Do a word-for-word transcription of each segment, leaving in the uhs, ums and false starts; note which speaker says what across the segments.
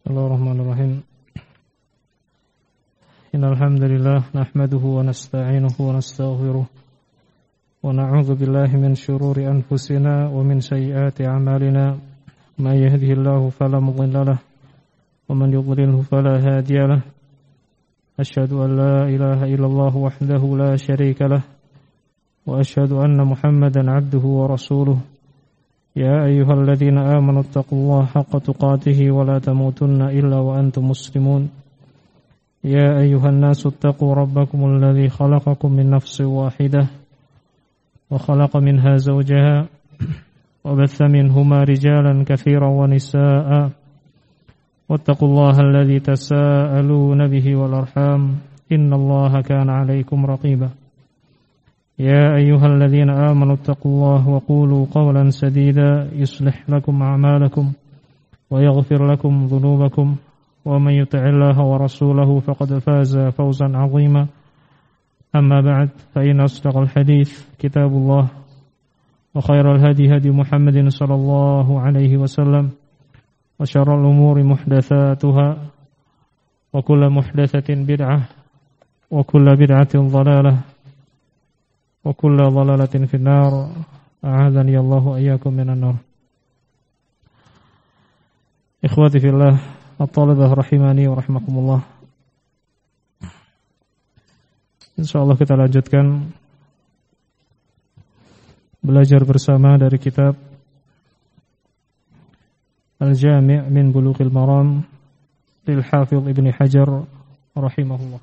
Speaker 1: Bismillahirrahmanirrahim. Innal hamdalillah nahmaduhu wa nasta'inuhu wa nastaghfiruh wa na'udzu billahi min shururi anfusina wa min sayyiati a'malina. May yahdihillahu fala mudilla lahu wa man yudlilhu fala hadiya lahu. Asyhadu an la ilaha illallah wahdahu la syarika lahu wa asyhadu anna Muhammadan 'abduhu wa rasuluh. يا أيها الذين آمنوا اتقوا الله حق تقاته ولا تموتن إلا وأنتم مسلمون يا أيها الناس اتقوا ربكم الذي خلقكم من نفس واحدة وخلق منها زوجها وبث منهما رجالا كثيرا ونساء واتقوا الله الذي تساءلون به والأرحام إن الله كان عليكم رقيبا يا أيها الذين آمنوا اتقوا الله وقولوا قولا سديدا يصلح لكم أعمالكم ويغفر لكم ذنوبكم ومن يطع الله ورسوله فقد فاز فوزا عظيما أما بعد فإن أصدق الحديث كتاب الله وخير الهدي هدي محمد صلى الله عليه وسلم وشر الأمور محدثاتها وكل محدثة بدعة وكل بدعة ضلالة wa kullu dhalalatin finnar a'adzani Allahu iyyakum minan nar. Ikhwati fillah, at-talibah rahimani wa rahimakumullah. Insyaallah kita lanjutkan belajar bersama dari kitab Al-Jami' min Bulughil Maram lil Hafidz Ibnu Hajar rahimahullah.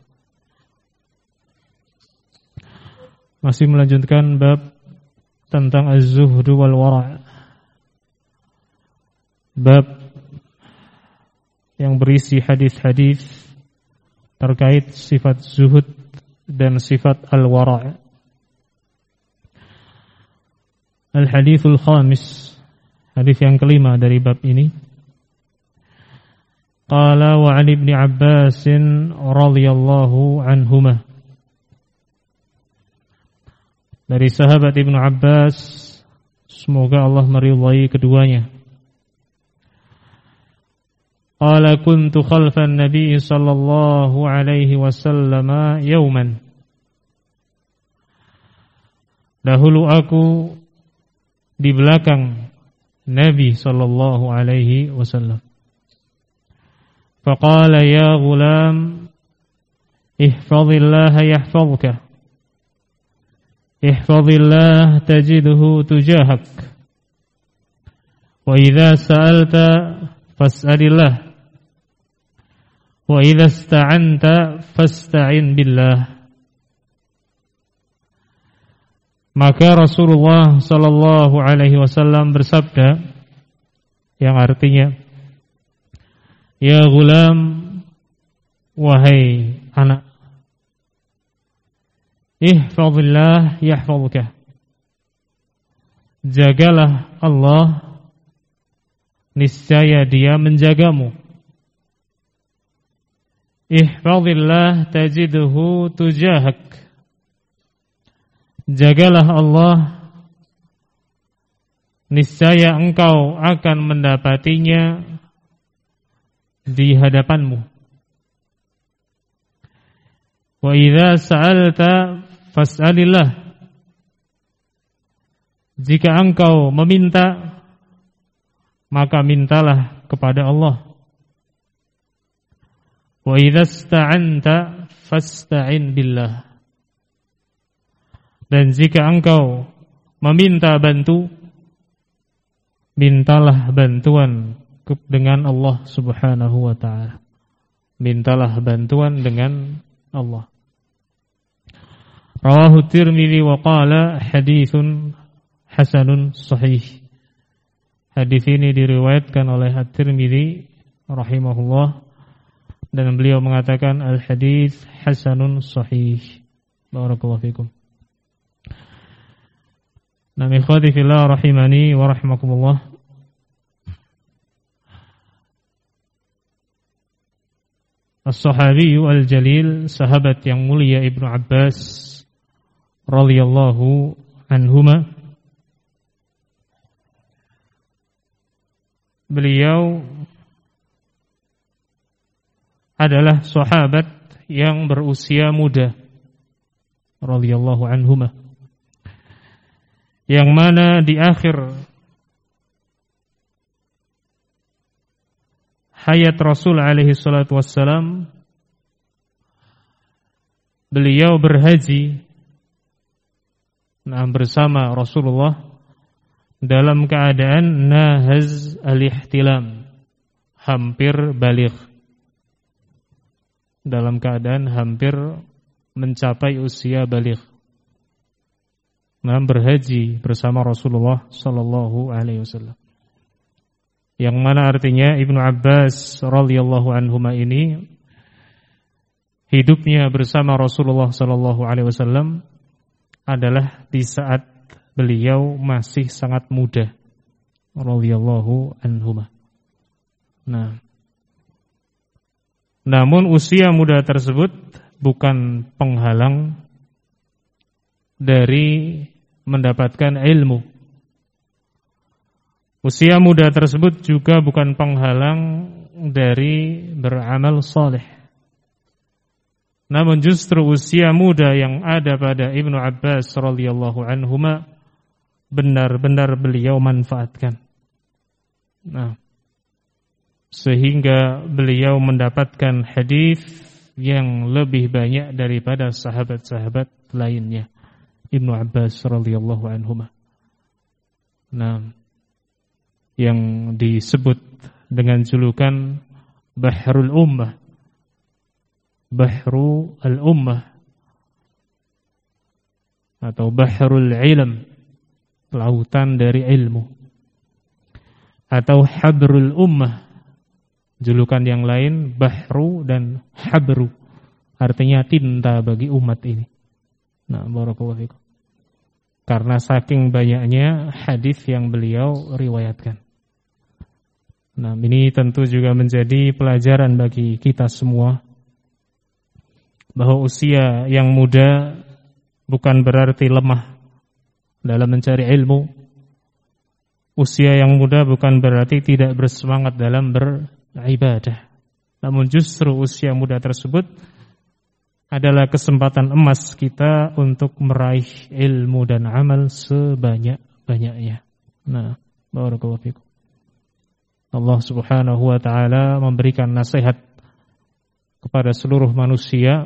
Speaker 1: Masih melanjutkan bab tentang az-zuhd wal wara'. Bab yang berisi hadis-hadis terkait sifat zuhud dan sifat al-wara'. Al-hadithul khamis, hadis yang kelima dari bab ini. Qala wa 'an Ibnu Abbas radhiyallahu anhuma. Dari sahabat Ibnu Abbas, semoga Allah meridhai keduanya. Qala kuntu khalfan Nabi sallallahu alaihi wasallam yawman. Dahulu aku di belakang Nabi sallallahu alaihi wasallam. Faqala ya ghulam ihfazillaha yahfazka. Ihfazillah tajidhu tujahak. Wa idza sa'alta fas'alillah. Wa idza ista'anta fasta'in billah. Maka Rasulullah sallallahu alaihi wasallam bersabda yang artinya, ya ghulam, wahai anak, ihfazillah yahfazuka. Jagalah Allah, niscaya Dia menjagamu. Ihfazillah tajidhu tujahak. Jagalah Allah, niscaya engkau akan mendapatinya di hadapanmu. Wa idza sa'alta fas'alillah. Jika engkau meminta, maka mintalah kepada Allah. Wa idza ista'anta fasta'in billah. Dan jika engkau meminta bantu, mintalah bantuan dengan Allah Subhanahu wa ta'ala. Mintalah bantuan dengan Allah. Rawahu Tirmidzi wa qala haditsun hasanun sahih. Hadis ini diriwayatkan oleh At-Tirmidzi rahimahullah dan beliau mengatakan al-hadits hasanun sahih. Barakallahu fikum. Nami ikhwati fillah rahimani wa rahimakumullah. As-sahabi al-jalil, sahabat yang mulia Ibnu Abbas radhiyallahu anhuma, beliau adalah sahabat yang berusia muda radhiyallahu anhuma, yang mana di akhir hayat Rasul alaihi salatu wassalam beliau berhaji nah, bersama Rasulullah dalam keadaan nahaz al-ihtilam, hampir baligh, dalam keadaan hampir mencapai usia baligh. Nah, berhaji bersama Rasulullah sallallahu alaihi wasallam. Yang mana artinya Ibnu Abbas radhiyallahu anhuma ini hidupnya bersama Rasulullah sallallahu alaihi wasallam adalah di saat beliau masih sangat muda radhiyallahu anhuma. Nah, namun usia muda tersebut bukan penghalang dari mendapatkan ilmu. Usia muda tersebut juga bukan penghalang dari beramal saleh. Namun justru usia muda yang ada pada Ibnu Abbas radhiyallahu anhuma benar-benar beliau manfaatkan. Nah, sehingga beliau mendapatkan hadis yang lebih banyak daripada sahabat-sahabat lainnya. Ibnu Abbas radhiyallahu anhuma. Nah, yang disebut dengan julukan Bahrul Ummah, Bahru al-Ummah, atau Bahrul Ilm, lautan dari ilmu, atau Habrul Ummah, julukan yang lain Bahru dan Habru, artinya tinta bagi umat ini. Nah, barakallahu fikum. Karena saking banyaknya hadis yang beliau riwayatkan. Nah, ini tentu juga menjadi pelajaran bagi kita semua bahwa usia yang muda bukan berarti lemah dalam mencari ilmu. Usia yang muda bukan berarti tidak bersemangat dalam beribadah. Namun justru usia muda tersebut adalah kesempatan emas kita untuk meraih ilmu dan amal sebanyak-banyaknya. Nah, barakallahu fikum. Allah Subhanahu wa taala memberikan nasihat kepada seluruh manusia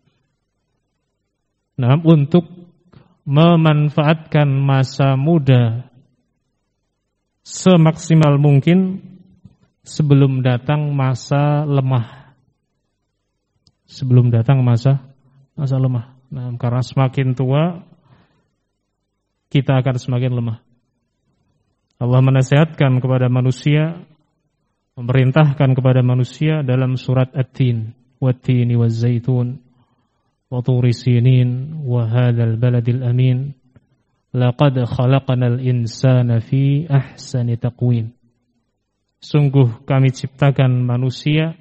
Speaker 1: nah, untuk memanfaatkan masa muda semaksimal mungkin sebelum datang masa lemah. Sebelum datang masa masa lemah. Nah, karena semakin tua kita akan semakin lemah. Allah menasihatkan kepada manusia, memerintahkan kepada manusia dalam surat At-Tin, Wat-Tini Waz-Zaitun, wa Turi Sinin, wa hadzal baladil amin, laqad khalaqnal insana fi ahsani taqwim. Sungguh kami ciptakan manusia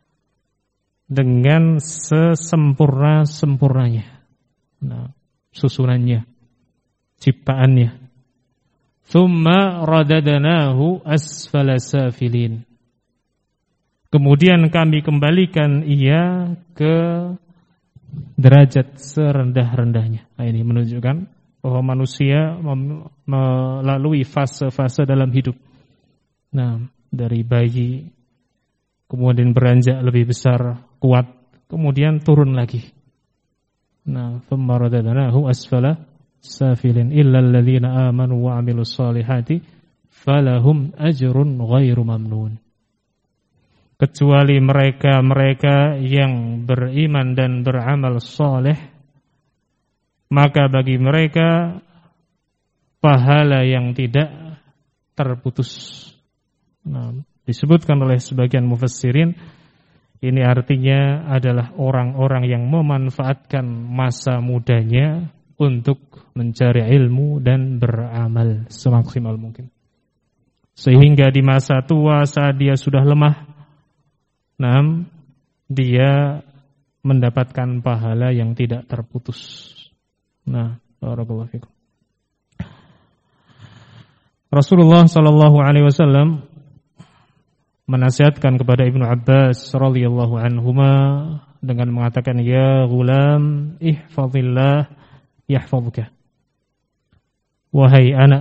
Speaker 1: dengan sesempurna-sempurnanya. Nah, susunannya, ciptaannya. Tsumma radadnahu asfala safilin. Kemudian kami kembalikan ia ke derajat serendah-rendahnya. Nah, ini menunjukkan bahwa manusia melalui fase-fase dalam hidup. Nah, dari bayi, kemudian beranjak lebih besar, kuat, kemudian turun lagi. Nah, thumma radadnahu asfala safilin illa alladhina amanu wa 'amilus solihati falahum ajrun ghairu mamnun. Kecuali mereka-mereka yang beriman dan beramal soleh, maka bagi mereka pahala yang tidak terputus. Nah, disebutkan oleh sebagian mufassirin, ini artinya adalah orang-orang yang memanfaatkan masa mudanya untuk mencari ilmu dan beramal semaksimal mungkin. Sehingga di masa tua saat dia sudah lemah, nah, dia mendapatkan pahala yang tidak terputus. Nah, barakallahu fikum. Rasulullah sallallahu alaihi wasallam menasihatkan kepada Ibnu Abbas radhiyallahu anhuma dengan mengatakan, ya ghulam ihfazillah yahfazuka. Wahai anak,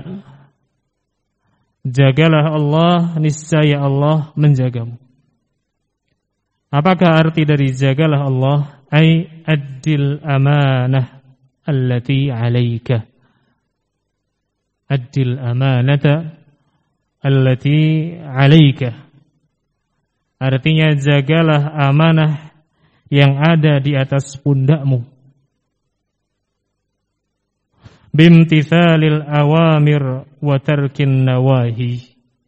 Speaker 1: jagalah Allah, niscaya Allah menjagamu. Apakah arti dari jagalah Allah? Ai addil amanah allati 'alaika. Addil amanata allati 'alaika. Artinya jagalah amanah yang ada di atas pundakmu. Bimtithalil awamir wa tarkin nawahi.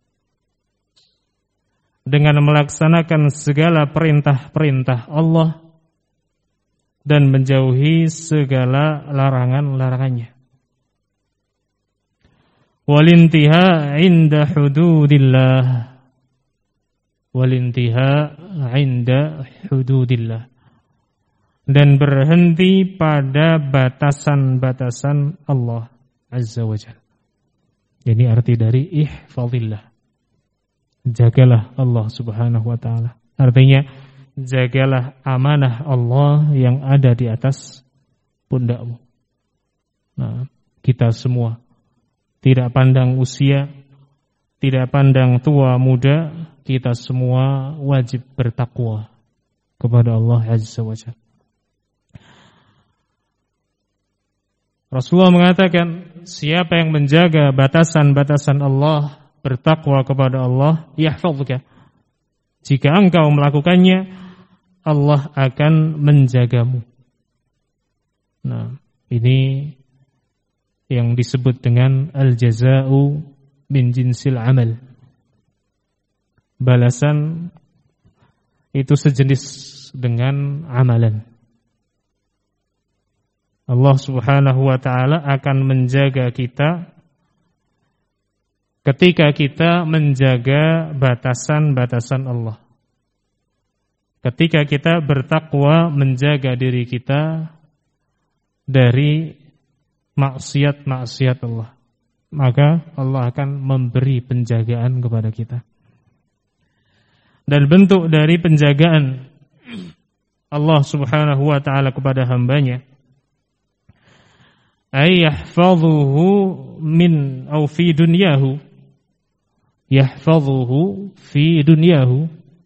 Speaker 1: Dengan melaksanakan segala perintah-perintah Allah dan menjauhi segala larangan-larangannya. Walintiha 'inda hududillah. Walintiha 'inda hududillah. Dan berhenti pada batasan-batasan Allah Azza wa Jalla. Ini arti dari ihfazillah. Jagalah Allah Subhanahu wa taala. Artinya jagalah amanah Allah yang ada di atas pundakmu. Nah, kita semua tidak pandang usia, tidak pandang tua muda, kita semua wajib bertakwa kepada Allah Azza wa Jalla. Rasulullah mengatakan, siapa yang menjaga batasan-batasan Allah, bertakwa kepada Allah, yahfazuka. Jika engkau melakukannya, Allah akan menjagamu. Nah, ini yang disebut dengan al-jaza'u min jinsil amal. Balasan itu sejenis dengan amalan. Allah Subhanahu wa taala akan menjaga kita ketika kita menjaga batasan-batasan Allah. Ketika kita bertakwa menjaga diri kita dari maksiat-maksiat Allah, maka Allah akan memberi penjagaan kepada kita. Dan bentuk dari penjagaan Allah Subhanahu wa taala kepada hambanya, ay yahfazuhu min au fi dunyahu, yahfazuhu fi dunyahu,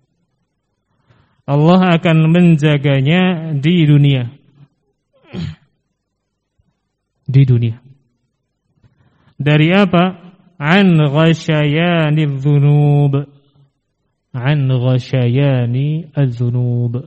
Speaker 1: Allah akan menjaganya di dunia, di dunia. Dari apa? An ghashayani dzunub, an ghashayani adzunub,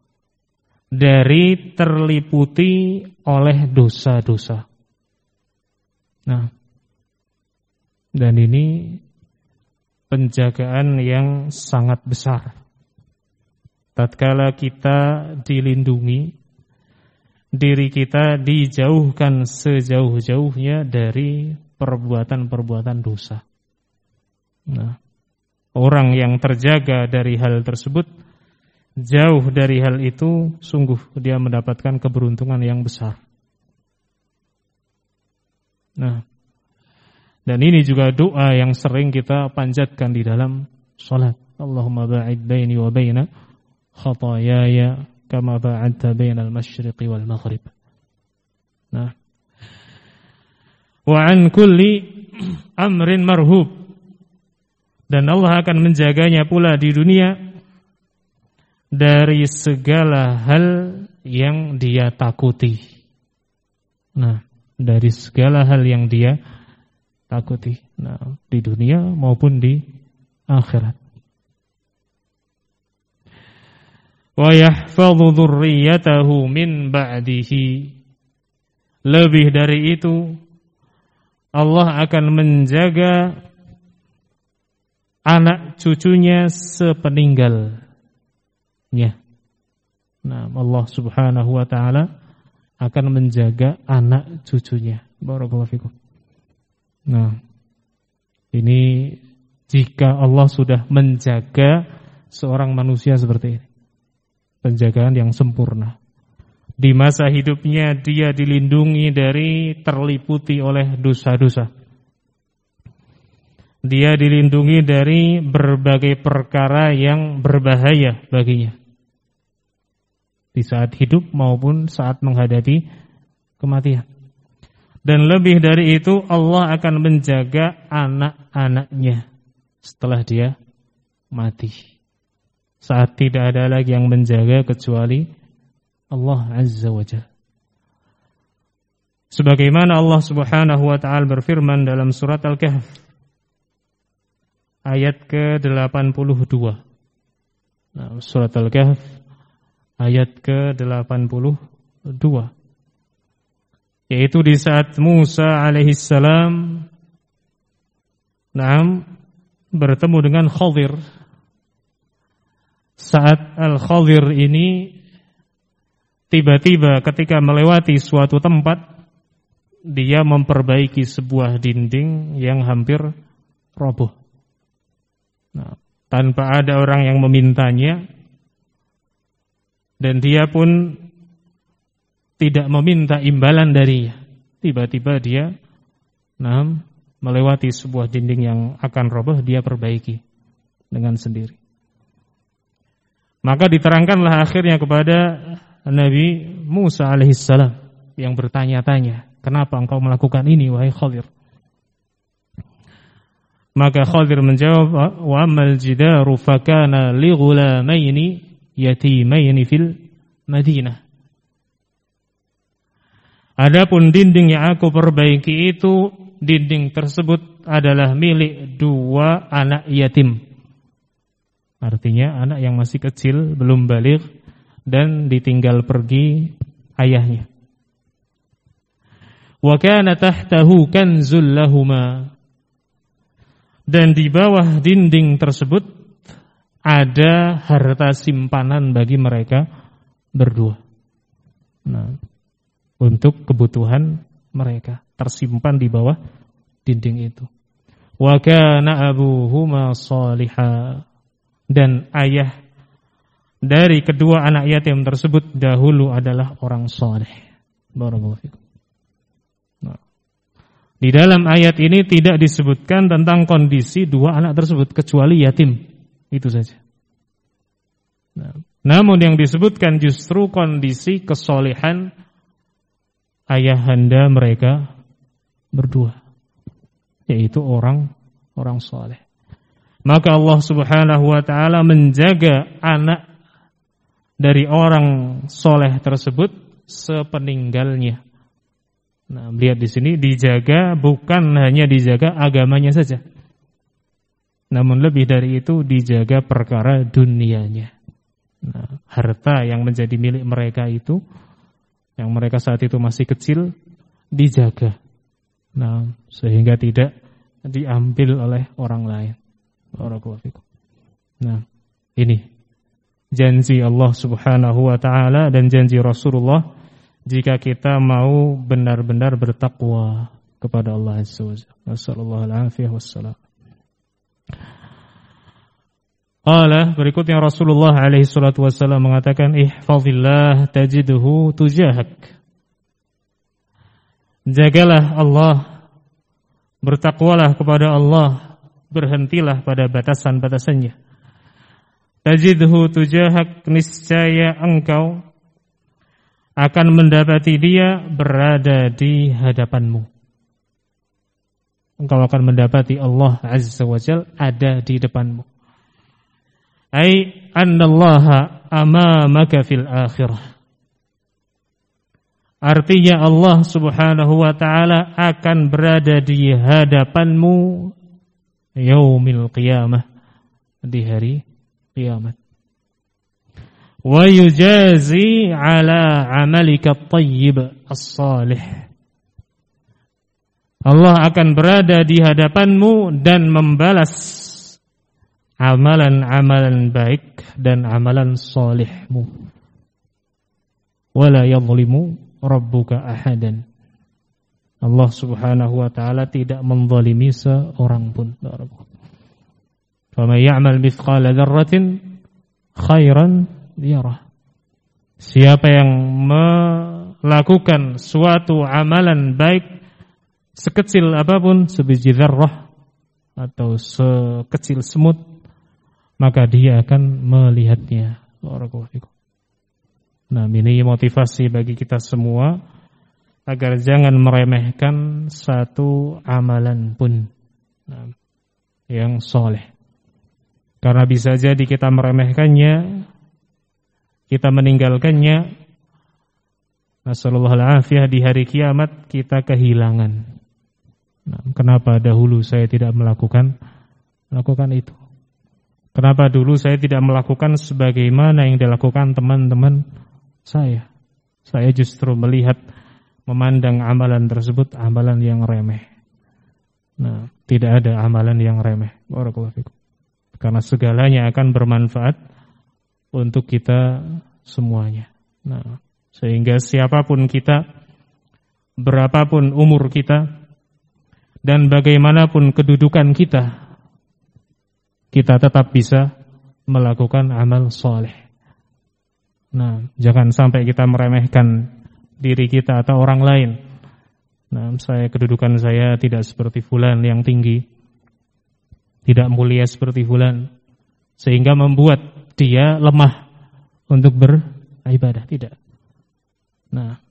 Speaker 1: dari terliputi oleh dosa-dosa. Nah, dan ini penjagaan yang sangat besar. Tatkala kita dilindungi, diri kita dijauhkan sejauh-jauhnya dari perbuatan-perbuatan dosa. Nah, orang yang terjaga dari hal tersebut, jauh dari hal itu, sungguh dia mendapatkan keberuntungan yang besar. Nah, dan ini juga doa yang sering kita panjatkan di dalam salat. Allahumma ba'id baini wa baina khataayaya kama ba'adta bainal masyriqi wal maghrib. Nah, wa an kulli amrin marhub, dan Allah akan menjaganya pula di dunia dari segala hal yang dia takuti. Nah, dari segala hal yang dia takuti. Nah, di dunia maupun di akhirat. Wa yahfadhu dzurriyyatahu min ba'dihi. Lebih dari itu, Allah akan menjaga anak cucunya sepeninggalnya. Nah, Allah Subhanahu wa taala akan menjaga anak cucunya. Barakallahu fikum. Nah, ini jika Allah sudah menjaga seorang manusia seperti ini, penjagaan yang sempurna. Di masa hidupnya dia dilindungi dari terliputi oleh dosa-dosa. dia dilindungi dari berbagai perkara yang berbahaya baginya di saat hidup maupun saat menghadapi kematian. Dan lebih dari itu, Allah akan menjaga anak-anaknya setelah dia mati. Saat tidak ada lagi yang menjaga kecuali Allah Azza wa Jalla. Sebagaimana Allah Subhanahu wa taala berfirman dalam surat Al-Kahf ayat ke delapan puluh dua. Nah, surat Al-Kahf ayat ke delapan puluh dua. Yaitu di saat Musa alaihissalam Naam bertemu dengan Khadir. Saat Al-Khadir ini tiba-tiba ketika melewati suatu tempat, dia memperbaiki sebuah dinding yang hampir roboh. Nah, tanpa ada orang yang memintanya, dan dia pun tidak meminta imbalan darinya. Tiba-tiba dia nah, melewati sebuah dinding yang akan roboh, dia perbaiki dengan sendiri. Maka diterangkanlah akhirnya kepada Nabi Musa alaihissalam yang bertanya-tanya, kenapa engkau melakukan ini wahai Khadir? Maka Khadir menjawab, wa amal jidaru fakana li ghulamaini yatimaini fil Madinah. Adapun dinding yang aku perbaiki itu, dinding tersebut adalah milik dua anak yatim. Artinya anak yang masih kecil, belum baligh dan ditinggal pergi ayahnya. Wa kana tahtahu kanzul lahuma. Dan di bawah dinding tersebut ada harta simpanan bagi mereka berdua. Nah, untuk kebutuhan mereka tersimpan di bawah dinding itu. Wa kana abuhuma salihah. Dan ayah dari kedua anak yatim tersebut dahulu adalah orang saleh. Barakallahu fikum. Nah, di dalam ayat ini tidak disebutkan tentang kondisi dua anak tersebut kecuali yatim. Itu saja. Nah, namun yang disebutkan justru kondisi kesolehan ayahanda mereka berdua, yaitu orang orang saleh. Maka Allah Subhanahu wa taala menjaga anak dari orang soleh tersebut sepeninggalnya. Nah, lihat di sini dijaga bukan hanya dijaga agamanya saja, namun lebih dari itu dijaga perkara dunianya. Nah, harta yang menjadi milik mereka itu, yang mereka saat itu masih kecil, dijaga. Nah, sehingga tidak diambil oleh orang lain. Nah, ini janji Allah Subhanahu wa taala dan janji Rasulullah jika kita mau benar-benar bertakwa kepada Allah Azza wa Jalla. Wassallallahu alaihi wasallam. Qala, berikutnya Rasulullah alaihi salatu wasallam mengatakan, ihfazillah tajidhu tujahak. Jagalah Allah, bertakwalah kepada Allah, berhentilah pada batasan-batasannya. Tajidhu tujahak, niscaya engkau akan mendapati dia berada di hadapanmu. Engkau akan mendapati Allah Azza wa Jalla ada di depanmu. Ai annallaha amamaka fil akhirah. Artinya Allah Subhanahu wa taala akan berada di hadapanmu yaumil qiyamah, di hari kiamat. Wa yujazi ala amalika at-tayyib as-salih. Allah akan berada di hadapanmu dan membalas amalan-amalan baik dan amalan salihmu. Wala yadhlimu rabbuka ahadan. Allah Subhanahu wa taala tidak menzalimi seorang pun. Faman ya'mal mithqala dzarratin khairan yarah. Siapa yang melakukan suatu amalan baik sekecil apapun, sebiji dzarrah, atau sekecil semut, maka dia akan melihatnya. Nah, ini motivasi bagi kita semua agar jangan meremehkan satu amalan pun nah, yang soleh. Karena bisa jadi kita meremehkannya, kita meninggalkannya, nasallallahu alaihi di hari kiamat kita kehilangan. Nah, kenapa dahulu saya tidak melakukan melakukan itu? Kenapa dulu saya tidak melakukan sebagaimana yang dilakukan teman-teman saya? Saya justru melihat, memandang amalan tersebut amalan yang remeh. Nah, tidak ada amalan yang remeh. Barakallahu fikum. Karena segalanya akan bermanfaat untuk kita semuanya. Nah, sehingga siapapun kita, berapapun umur kita, dan bagaimanapun kedudukan kita, kita tetap bisa melakukan amal soleh. Nah, jangan sampai kita meremehkan diri kita atau orang lain. Nah, saya kedudukan saya tidak seperti fulan yang tinggi, tidak mulia seperti fulan, sehingga membuat dia lemah untuk beribadah. Tidak. Nah,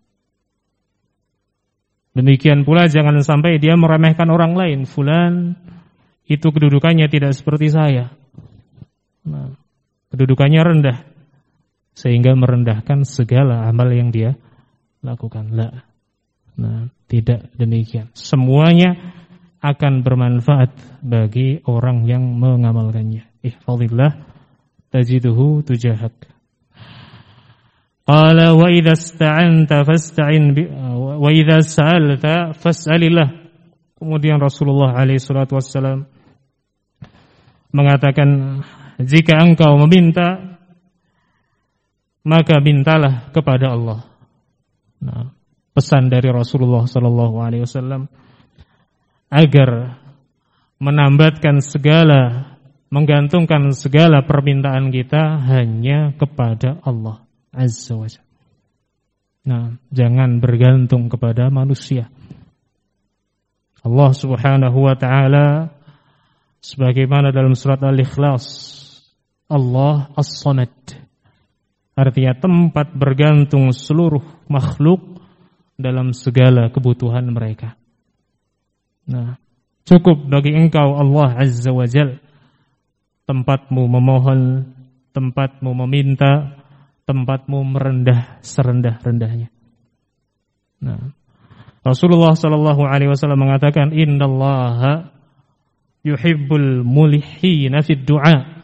Speaker 1: demikian pula jangan sampai dia meremehkan orang lain. Fulan itu kedudukannya tidak seperti saya. Nah, kedudukannya rendah, sehingga merendahkan segala amal yang dia lakukan. La. Nah, tidak demikian. Semuanya akan bermanfaat bagi orang yang mengamalkannya. Ihfazillah tajiduhu tujahak. Qala wa idza ista'anta fasta'in bi wa idza sa'alta fas'alillah. Kemudian Rasulullah alaihi salatu wassalam mengatakan, jika engkau meminta, maka mintalah kepada Allah. Nah, pesan dari Rasulullah sallallahu alaihi wasallam agar menambatkan segala, menggantungkan segala permintaan kita hanya kepada Allah Azza wa Jalla. Nah, jangan bergantung kepada manusia. Allah Subhanahu wa taala sebagaimana dalam surat Al-Ikhlas, Allah As-Samad, artinya tempat bergantung seluruh makhluk dalam segala kebutuhan mereka. Nah, cukup bagi engkau Allah Azza wa Jal tempatmu memohon, tempatmu meminta, tempatmu merendah serendah-rendahnya. Nah, Rasulullah sallallahu alaihi wasallam mengatakan, innallaha yuhibbul mulihina fid du'a.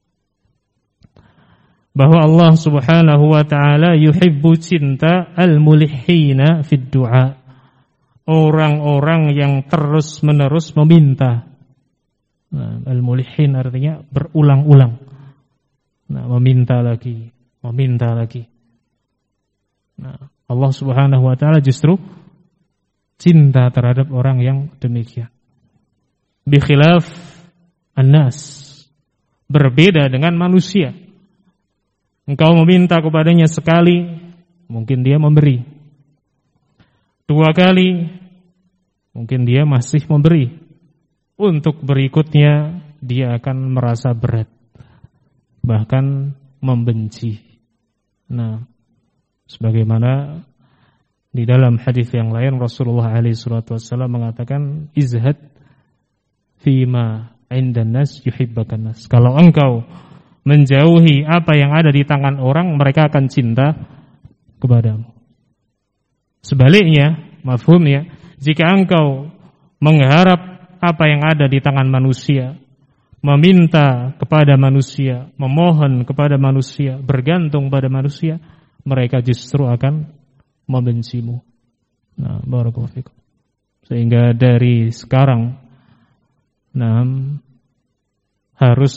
Speaker 1: Bahwa Allah Subhanahu wa taala yuhibbu, cinta, al-mulihina fid du'a, orang-orang yang terus-menerus meminta. Nah, al-mulihin artinya berulang-ulang. Nah, meminta lagi, meminta lagi. Nah, Allah Subhanahu wa taala justru cinta terhadap orang yang demikian. Bikhilaf an-nas, berbeda dengan manusia. Engkau meminta kepadanya sekali, mungkin dia memberi. Dua kali, mungkin dia masih memberi. Untuk berikutnya, dia akan merasa berat, bahkan membenci. Nah, sebagaimana di dalam hadis yang lain Rasulullah alaihi salatu wasallam mengatakan, izhad fima indan nas yuhibbakan nas. Kalau engkau menjauhi apa yang ada di tangan orang, mereka akan cinta kepadamu. Sebaliknya, mafhumnya, jika engkau mengharap apa yang ada di tangan manusia, meminta kepada manusia, memohon kepada manusia, bergantung pada manusia, mereka justru akan membencimu. Nah, barakallahu fikum. Sehingga dari sekarang, nah, harus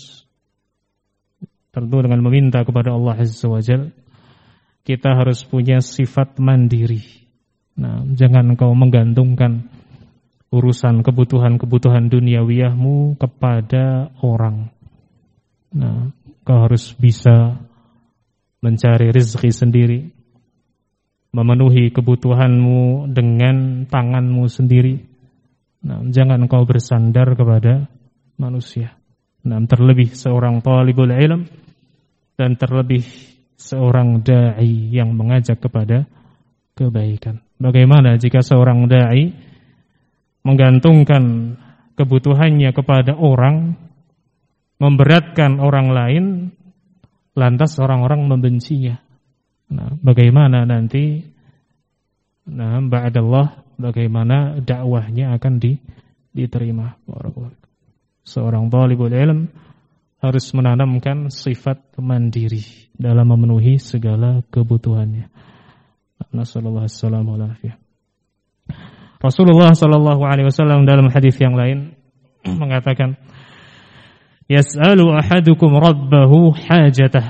Speaker 1: tentu dengan meminta kepada Allah Azza wa Jalla, kita harus punya sifat mandiri. Nah, jangan engkau menggantungkan urusan kebutuhan-kebutuhan duniawiyahmu kepada orang. Nah, kau harus bisa mencari rezeki sendiri, memenuhi kebutuhanmu dengan tanganmu sendiri. Nah, jangan kau bersandar kepada manusia. Nah, terlebih seorang talibul ilm dan terlebih seorang dai yang mengajak kepada kebaikan. Bagaimana jika seorang dai menggantungkan kebutuhannya kepada orang, memberatkan orang lain, lantas orang-orang membencinya. Nah, bagaimana nanti nah ba'dallah bagaimana dakwahnya akan di, diterima. Seorang talibul ilm harus menanamkan sifat mandiri dalam memenuhi segala kebutuhannya. Nasallallahu alaihi wasallam. Rasulullah sallallahu alaihi wasallam dalam hadis yang lain mengatakan, "Yas'alu ahadukum rabbahu hajatah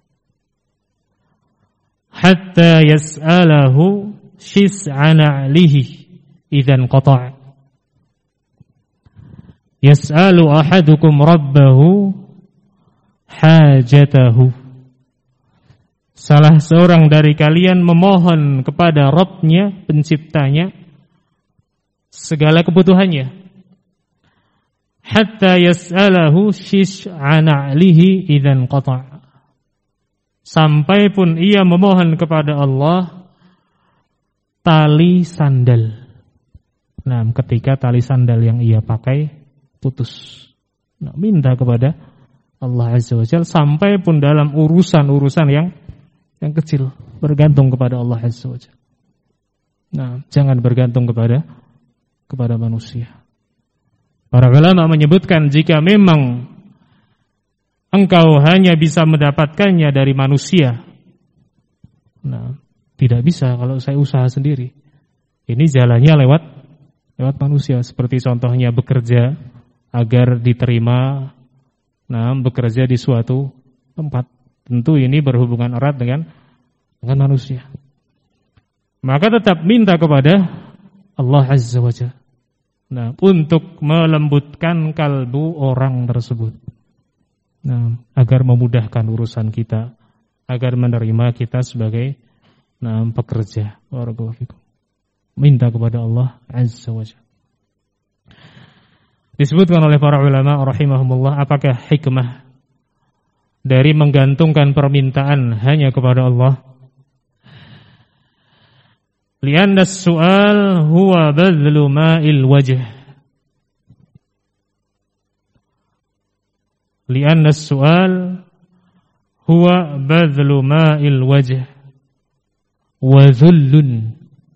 Speaker 1: hatta yas'alahu shis'ana 'alihi idzan qata'." Yas'alu ahadukum rabbahu hajatahu. Salah seorang dari kalian memohon kepada Rabb-nya, penciptanya, segala kebutuhannya. Hatta yas'alahu shis'ana 'alihi idzan qata'. Sampai pun ia memohon kepada Allah tali sandal. Nah, ketika tali sandal yang ia pakai putus. Nah, minta kepada Allah Azza wa Jalla sampai pun dalam urusan-urusan yang yang kecil, bergantung kepada Allah Azza wa Jalla. Nah, jangan bergantung kepada kepada manusia. Para ulama menyebutkan jika memang engkau hanya bisa mendapatkannya dari manusia, nah, tidak bisa kalau saya usaha sendiri. Ini jalannya lewat lewat manusia, seperti contohnya bekerja agar diterima, nah, bekerja di suatu tempat. Tentu ini berhubungan erat dengan dengan manusia. Maka tetap minta kepada Allah Azza wa Jalla. Nah, untuk melembutkan kalbu orang tersebut. Nah, agar memudahkan urusan kita, agar menerima kita sebagai nah, pekerja. Barakallahu fikum. Minta kepada Allah Azza wa Jalla. Disebutkan oleh para ulama rahimahumullah, apakah hikmah dari menggantungkan permintaan hanya kepada Allah? Lianna as-su'al huwa badlu ma'il wajh. Lianna as-su'al huwa badlu ma'il wajh wa dhullun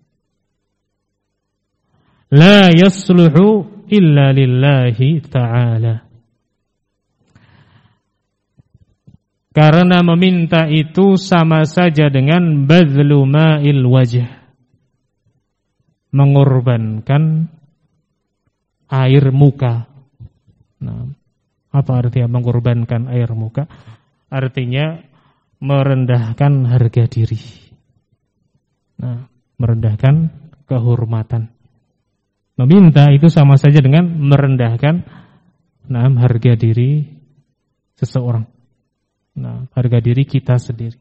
Speaker 1: la yasluhu illa lillahi ta'ala. Karena meminta itu sama saja dengan badlu ma'il wajh, mengorbankan air muka. Nah, apa artinya mengorbankan air muka? Artinya merendahkan harga diri. Nah, merendahkan kehormatan. Meminta itu sama saja dengan merendahkan nah, harga diri seseorang. Nah, harga diri kita sendiri.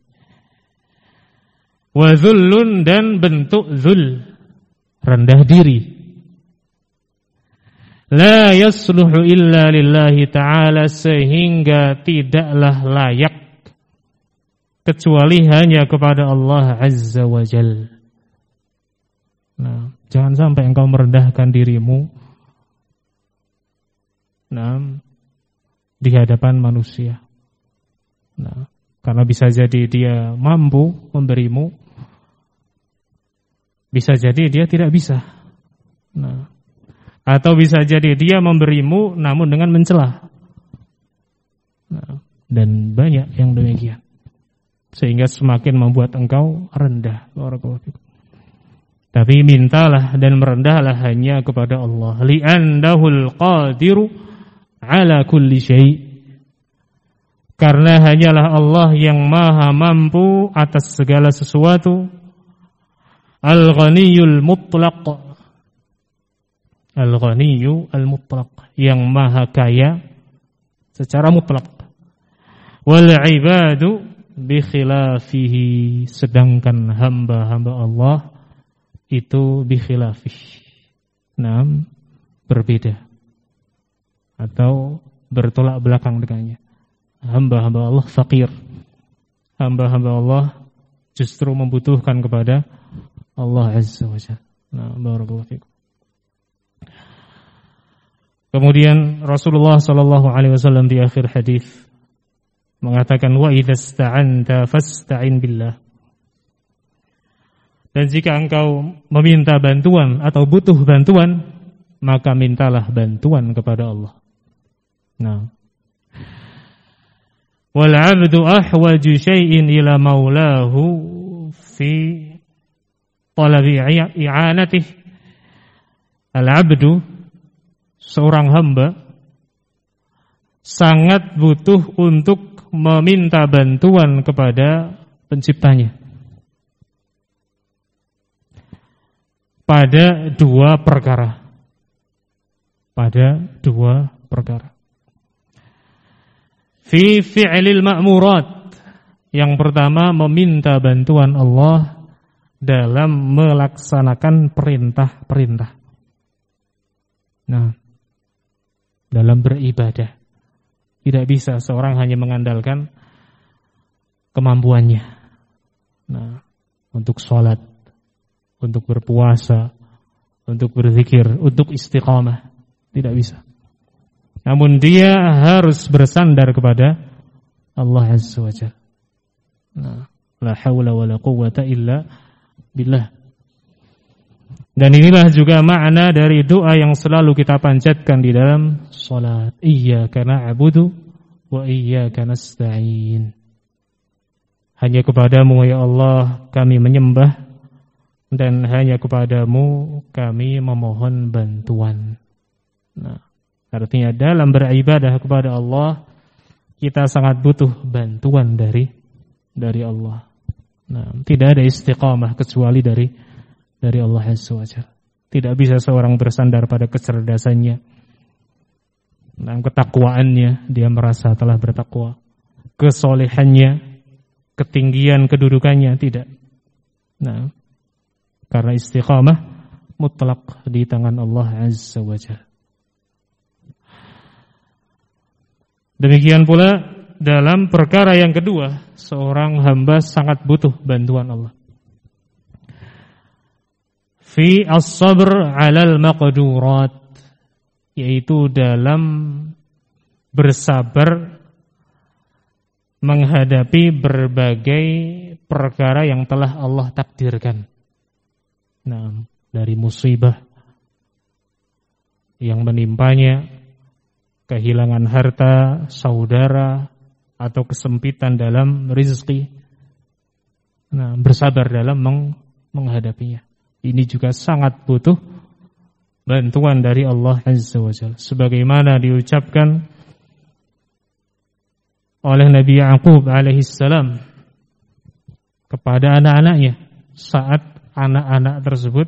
Speaker 1: Wa dhullun, dan bentuk dhul, rendah diri. La yasluhu illa lillahi ta'ala, sehingga tidaklah layak kecuali hanya kepada Allah Azza wa Jalla. Nah, jangan sampai engkau merendahkan dirimu nah, di hadapan manusia. Nah, karena bisa jadi dia mampu memberimu, bisa jadi dia tidak bisa. Nah, atau bisa jadi dia memberimu namun dengan mencela. Nah, dan banyak yang demikian. Sehingga semakin membuat engkau rendah. Tapi mintalah dan merendahlah hanya kepada Allah. Li'annahul qadiru ala kulli syai'. Karena hanyalah Allah yang maha mampu atas segala sesuatu. Al-ghaniyul mutlaq. Al-ghaniyu al-mutlaq, yang maha kaya secara mutlak. Wal ibadu bi khilafihi, sedangkan hamba-hamba Allah itu bi khilafihi. Nah, berbeda atau bertolak belakang dengannya. Hamba-hamba Allah fakir. Hamba-hamba Allah justru membutuhkan kepada Allah Azza wa Jalla. Nah, barakallahu fikum. Kemudian Rasulullah sallallahu alaihi wasallam di akhir hadis mengatakan wa idza sta'anta fasta'in billah. Dan jika engkau meminta bantuan atau butuh bantuan, maka mintalah bantuan kepada Allah. Nah, wal 'abdu ahwaju syai'in ila maulahu fi talabi i'anatihi. Al-'abdu, seorang hamba, sangat butuh untuk meminta bantuan kepada penciptanya pada dua perkara. Pada dua perkara. Fi fi'lil ma'murat. Yang pertama, meminta bantuan Allah dalam melaksanakan perintah-perintah. Nah, dalam beribadah. Tidak bisa seorang hanya mengandalkan kemampuannya. Nah, untuk sholat, untuk berpuasa, untuk berzikir, untuk istiqamah. Tidak bisa. Namun dia harus bersandar kepada Allah Azza wa Jalla. Nah, la haula wa la quwwata illa billah. Dan inilah juga makna dari doa yang selalu kita panjatkan di dalam salat. Iyyaka na'budu wa iyyaka nasta'in. Hanya kepadamu ya Allah kami menyembah, dan hanya kepadamu kami memohon bantuan. Nah, artinya dalam beribadah kepada Allah kita sangat butuh bantuan dari dari Allah. Nah, tidak ada istiqamah kecuali dari dari Allah Azza wa Jalla. Tidak bisa seorang bersandar pada kecerdasannya, nah, ketakwaannya, dia merasa telah bertakwa, kesolehannya, ketinggian kedudukannya, tidak. Nah, karena istiqamah mutlak di tangan Allah Azza wa Jalla. Demikian pula dalam perkara yang kedua, seorang hamba sangat butuh bantuan Allah. Fi as-sabr 'alal maqdurat, yaitu dalam bersabar menghadapi berbagai perkara yang telah Allah takdirkan. Nah, dari musibah yang menimpanya, kehilangan harta, saudara, atau kesempitan dalam rezeki. Nah, bersabar dalam meng- menghadapinya. Ini juga sangat butuh bantuan dari Allah Azza wa Jalla. Sebagaimana diucapkan oleh Nabi Ya'qub alaihissalam kepada anak-anaknya saat anak-anak tersebut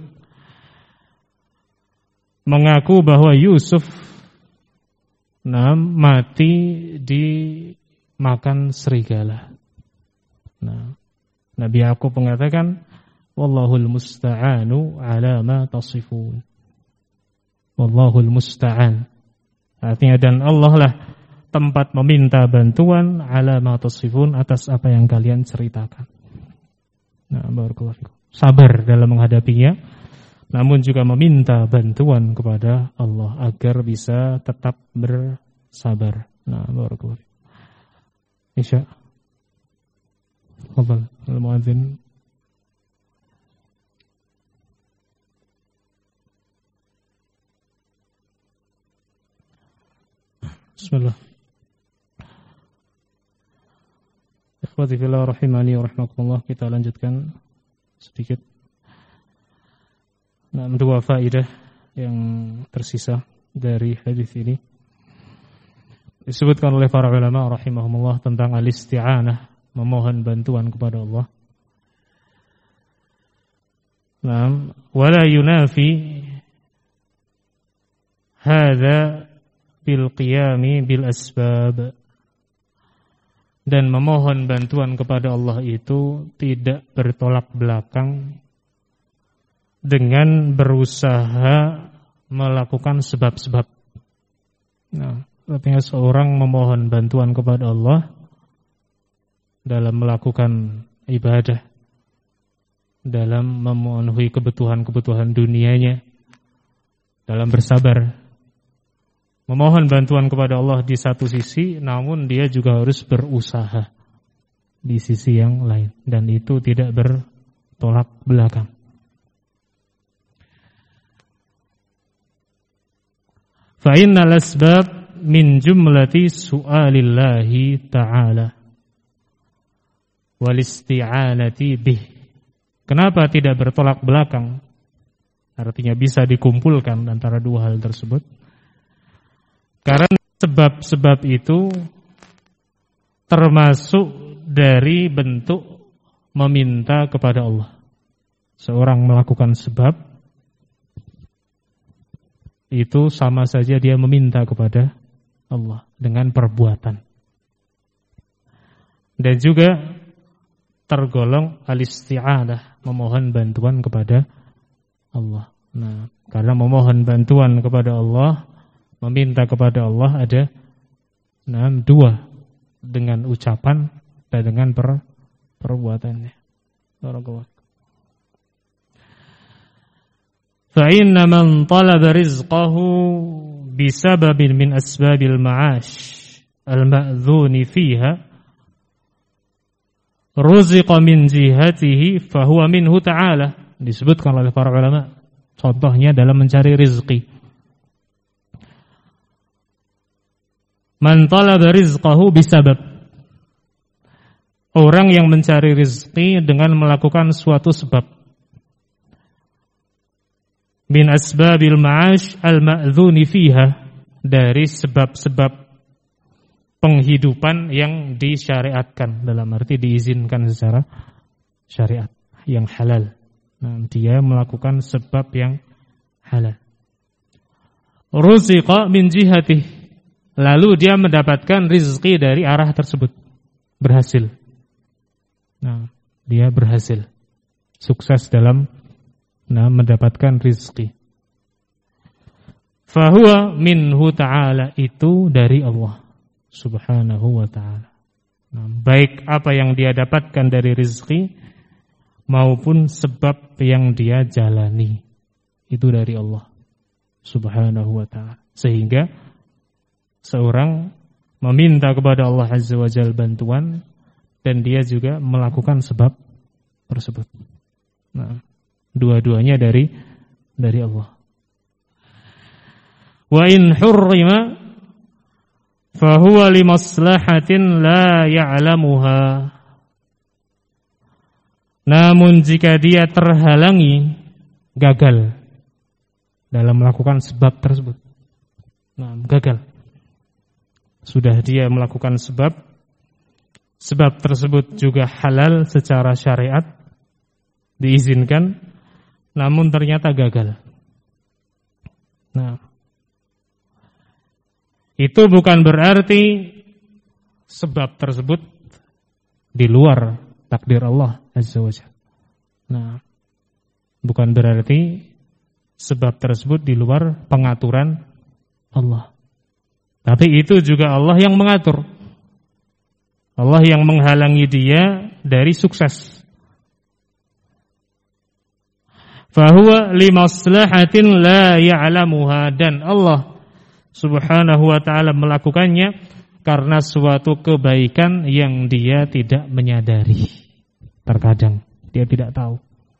Speaker 1: mengaku bahwa Yusuf nah, mati dimakan serigala. Nah, Nabi Ya'qub mengatakan, Wallahul musta'anu ala ma tasifun. Wallahul musta'an. Artinya, dan Allah lah tempat meminta bantuan ala ma tasifun, atas apa yang kalian ceritakan. Nah, barakallahu fikum. Sabar dalam menghadapinya, namun juga meminta bantuan kepada Allah agar bisa tetap bersabar. Nah, barakallahu fikum. Isya. Fadhal al-muadzin. Bismillah. Ikhwati fillah rahimani wa rahmakumullah, kita lanjutkan sedikit. Nah, dua faedah yang tersisa dari hadis ini. Disebutkan oleh para ulama rahimahumullah tentang al-isti'anah, memohon bantuan kepada Allah. Nah, wala yunafi hadza bil qiyami bil asbab, dan memohon bantuan kepada Allah itu tidak bertolak belakang dengan berusaha melakukan sebab-sebab. Nah, artinya seorang memohon bantuan kepada Allah dalam melakukan ibadah, dalam memenuhi kebutuhan-kebutuhan dunianya, dalam bersabar, memohon bantuan kepada Allah di satu sisi, namun dia juga harus berusaha di sisi yang lain, dan itu tidak bertolak belakang. Fa innal asbab min jumlati su'alillahi ta'ala wal isti'anati bih. Kenapa tidak bertolak belakang? Artinya bisa dikumpulkan antara dua hal tersebut. Karena sebab-sebab itu termasuk dari bentuk meminta kepada Allah. Seorang melakukan sebab, itu sama saja dia meminta kepada Allah dengan perbuatan. Dan juga tergolong al-isti'anah, memohon bantuan kepada Allah. Nah, karena memohon bantuan kepada Allah, meminta kepada Allah ada nah, dua, dengan ucapan dan dengan per, perbuatannya. Barakallahu. Fa inna man talaba rizqahu bisababin min asbabil ma'ash al-ma'dhuni fiha ruziqa min jihatihi fa huwa minhu ta'ala. Disebutkan oleh para ulama contohnya dalam mencari rizki. Man talaba rizqahu bisabab, orang yang mencari rizki dengan melakukan suatu sebab. Min asbabil ma'ash al-ma'dhuni fiha, dari sebab-sebab penghidupan yang disyariatkan, dalam arti diizinkan secara syariat yang halal. Nah, dia melakukan sebab yang halal. Ruziqa min jihatih, lalu dia mendapatkan rizki dari arah tersebut, berhasil. Nah, dia berhasil, sukses dalam nah, mendapatkan rizki. Fahuwa minhu ta'ala, itu dari Allah subhanahu wa ta'ala. Nah, baik apa yang dia dapatkan dari rizki maupun sebab yang dia jalani, itu dari Allah subhanahu wa ta'ala. Sehingga seorang meminta kepada Allah azza wa jalla bantuan, dan dia juga melakukan sebab tersebut. Nah, dua-duanya dari dari Allah. Wa in hurrima fa huwa li maslahatin la ya'lamuha. Namun jika dia terhalangi, gagal dalam melakukan sebab tersebut. Nah, gagal. Sudah dia melakukan sebab, sebab tersebut juga halal secara syariat, diizinkan, namun ternyata gagal. Nah, itu bukan berarti sebab tersebut di luar takdir Allah azza wa jalla. Nah, bukan berarti sebab tersebut di luar pengaturan Allah. Tapi itu juga Allah yang mengatur. Allah yang menghalangi dia dari sukses. Fahuwa limaslahatin la ya'lamuha, dan Allah subhanahu wa ta'ala melakukannya karena suatu kebaikan yang dia tidak menyadari. Terkadang dia tidak tahu.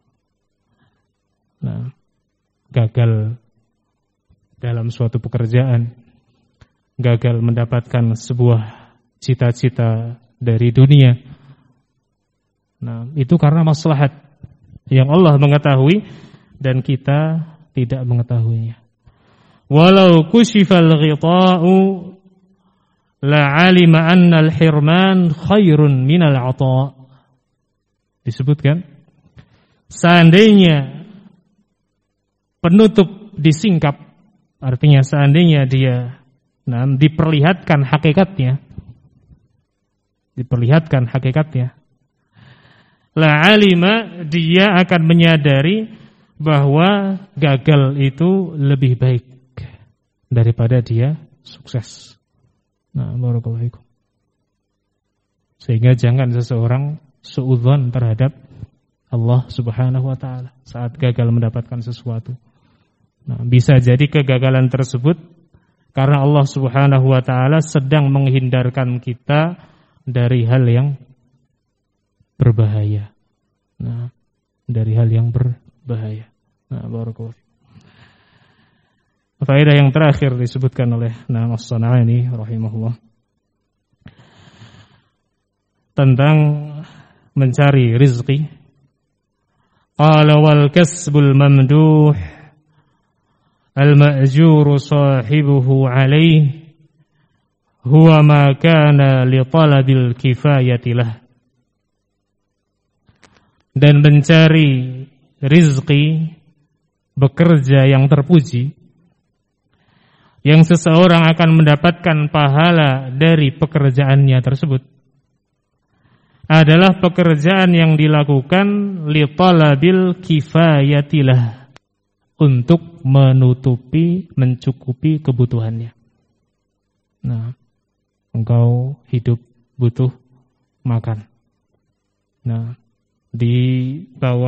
Speaker 1: Nah, gagal dalam suatu pekerjaan, gagal mendapatkan sebuah cita-cita dari dunia. Nah, itu karena maslahat yang Allah mengetahui dan kita tidak mengetahuinya. Walau kushifal ghita'u la'alima anna al-hirman khairun minal 'ata'. Disebutkan, seandainya penutup disingkap, artinya seandainya dia nah, diperlihatkan hakikatnya, diperlihatkan hakikatnya, la'alima, dia akan menyadari bahwa gagal itu lebih baik daripada dia sukses. Nah, barakallahu fikum. Sehingga jangan seseorang suudzon terhadap Allah Subhanahu wa taala saat gagal mendapatkan sesuatu. Nah, bisa jadi kegagalan tersebut karena Allah Subhanahu wa taala sedang menghindarkan kita dari hal yang berbahaya. Nah, dari hal yang berbahaya. Nah, barakallahu. Faedah yang terakhir disebutkan oleh Imam As-San'ani rahimahullah tentang mencari rezeki. Qala wal kasbul mamduh al-ma'juru sahibuhu alaih huwa ma kana li talabil kifayati lah. Dan mencari rizki, bekerja yang terpuji, yang seseorang akan mendapatkan pahala dari pekerjaannya tersebut, adalah pekerjaan yang dilakukan li talabil kifayatilah, untuk menutupi, mencukupi kebutuhannya. Nah, engkau hidup butuh makan. Nah, di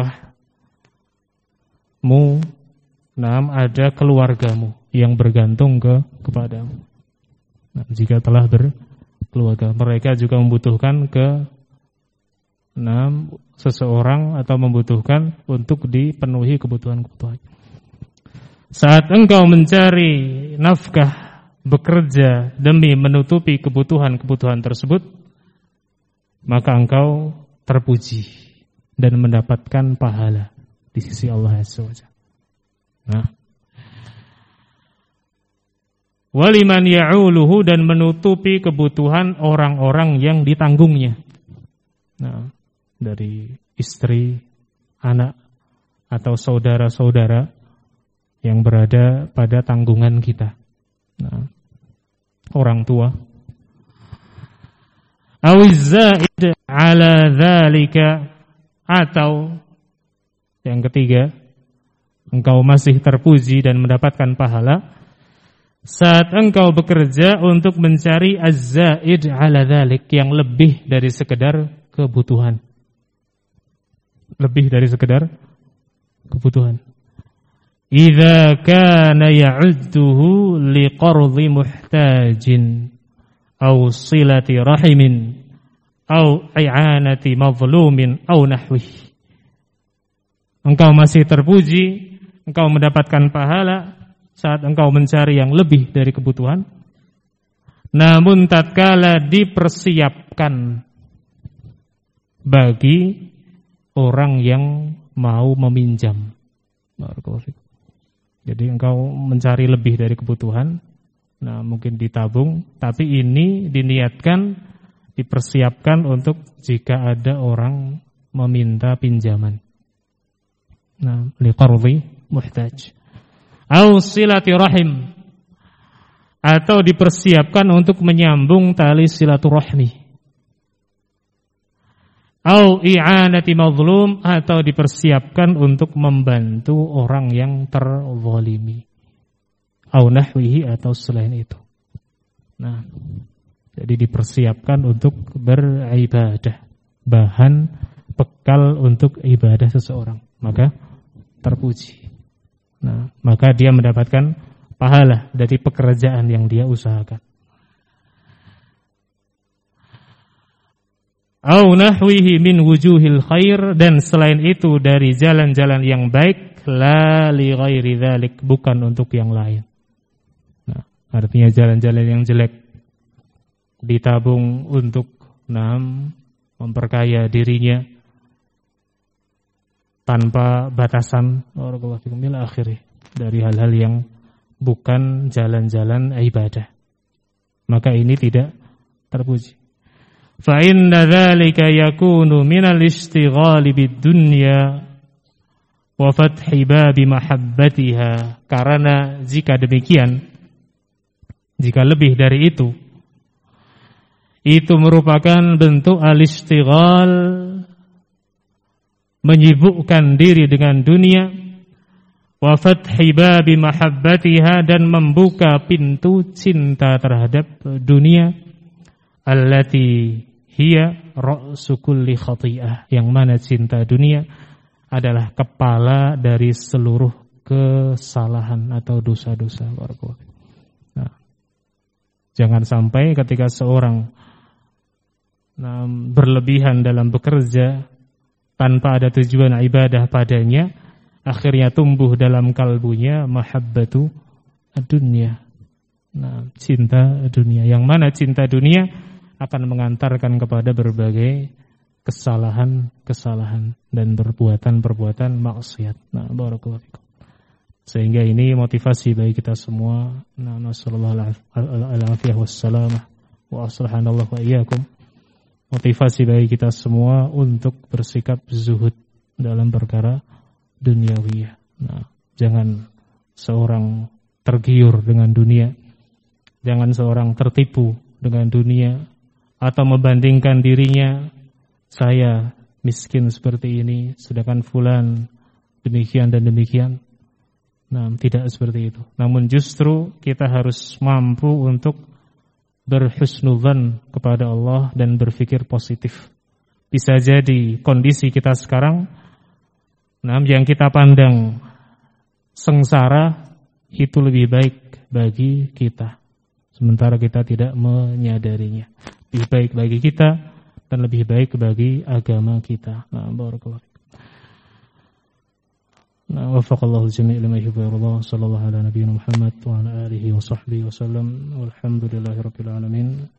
Speaker 1: bawahmu, nah, ada keluargamu yang bergantung ke kepadamu. Nah, jika telah berkeluarga, mereka juga membutuhkan ke nah, seseorang atau membutuhkan untuk dipenuhi kebutuhan-kebutuhan. Saat engkau mencari nafkah, bekerja demi menutupi kebutuhan-kebutuhan tersebut, maka engkau terpuji dan mendapatkan pahala di sisi Allah Azza wa Jalla. Nah, waliman ya'uluhu, dan menutupi kebutuhan orang-orang yang ditanggungnya. Nah, dari istri, anak, atau saudara-saudara yang berada pada tanggungan kita. Nah, orang tua. Awizzaid ala dzalika, atau yang ketiga, engkau masih terpuji dan mendapatkan pahala saat engkau bekerja untuk mencari az-zaid ala dzalik, yang lebih dari sekedar kebutuhan. Lebih dari sekedar kebutuhan. Idza kana ya'udduhu liqardhi muhtajin aw silati rahimin aw i'anati mazlumin aw nahwih. Engkau masih terpuji, engkau mendapatkan pahala saat engkau mencari yang lebih dari kebutuhan, namun tatkala dipersiapkan bagi orang yang mau meminjam. Jadi engkau mencari lebih dari kebutuhan, nah mungkin ditabung, tapi ini diniatkan, dipersiapkan untuk jika ada orang meminta pinjaman. Nah, liqardhi muhtaj. Au silati rahim, atau dipersiapkan untuk menyambung tali silaturahmi. Au i'anati mazlum, atau dipersiapkan untuk membantu orang yang terzalimi. Au nahwihi, atau selain itu. Nah, jadi dipersiapkan untuk beribadah, bahan bekal untuk ibadah seseorang, maka terpuji. Nah, maka dia mendapatkan pahala dari pekerjaan yang dia usahakan. Au nahwihi min wujuhil khair, dan selain itu dari jalan-jalan yang baik, la li ghairi dzalik, bukan untuk yang lain. Nah, artinya jalan-jalan yang jelek ditabung untuk nam memperkaya dirinya tanpa batasan, ila akhirih, dari hal-hal yang bukan jalan-jalan ibadah, maka ini tidak terpuji. Fa inna dzalika yakunu minal istighali bid-dunya wa fathi babi mahabbatiha, karena jika demikian, jika lebih dari itu, itu merupakan bentuk al-istighal, menyibukkan diri dengan dunia, wa fathi babi mahabbatiha, dan membuka pintu cinta terhadap dunia, allati hiya ra'su kulli khati'ah, yang mana cinta dunia adalah kepala dari seluruh kesalahan atau dosa-dosa. Nah, jangan sampai ketika seorang nah, berlebihan dalam bekerja tanpa ada tujuan ibadah padanya, akhirnya tumbuh dalam kalbunya mahabbatu dunia. Nah, cinta dunia, yang mana cinta dunia akan mengantarkan kepada berbagai kesalahan-kesalahan dan perbuatan-perbuatan maksiat. Nah, barakallahu fikum. Sehingga ini motivasi bagi kita semua. Nah, nasallallahu alaihi wasallam wa aslahanallahu wa iyyakum. Motivasi bagi kita semua untuk bersikap zuhud dalam perkara duniawiyah. Nah, jangan seorang tergiur dengan dunia, jangan seorang tertipu dengan dunia, atau membandingkan dirinya, saya miskin seperti ini, sedangkan fulan demikian dan demikian. Nah, tidak seperti itu. Namun justru kita harus mampu untuk berhusnudzan kepada Allah dan berpikir positif. Bisa jadi kondisi kita sekarang, nah, yang kita pandang sengsara itu lebih baik bagi kita, sementara kita tidak menyadarinya. Lebih baik bagi kita dan lebih baik bagi agama kita. Nah, barakallahu. Nah, wafaqallahu al-jami' lima yuhibbu wa yarda. Sallallahu ala nabiyyina Muhammad wa ala alihi wa sahbihi wa sallam. Walhamdulillahirabbil alamin.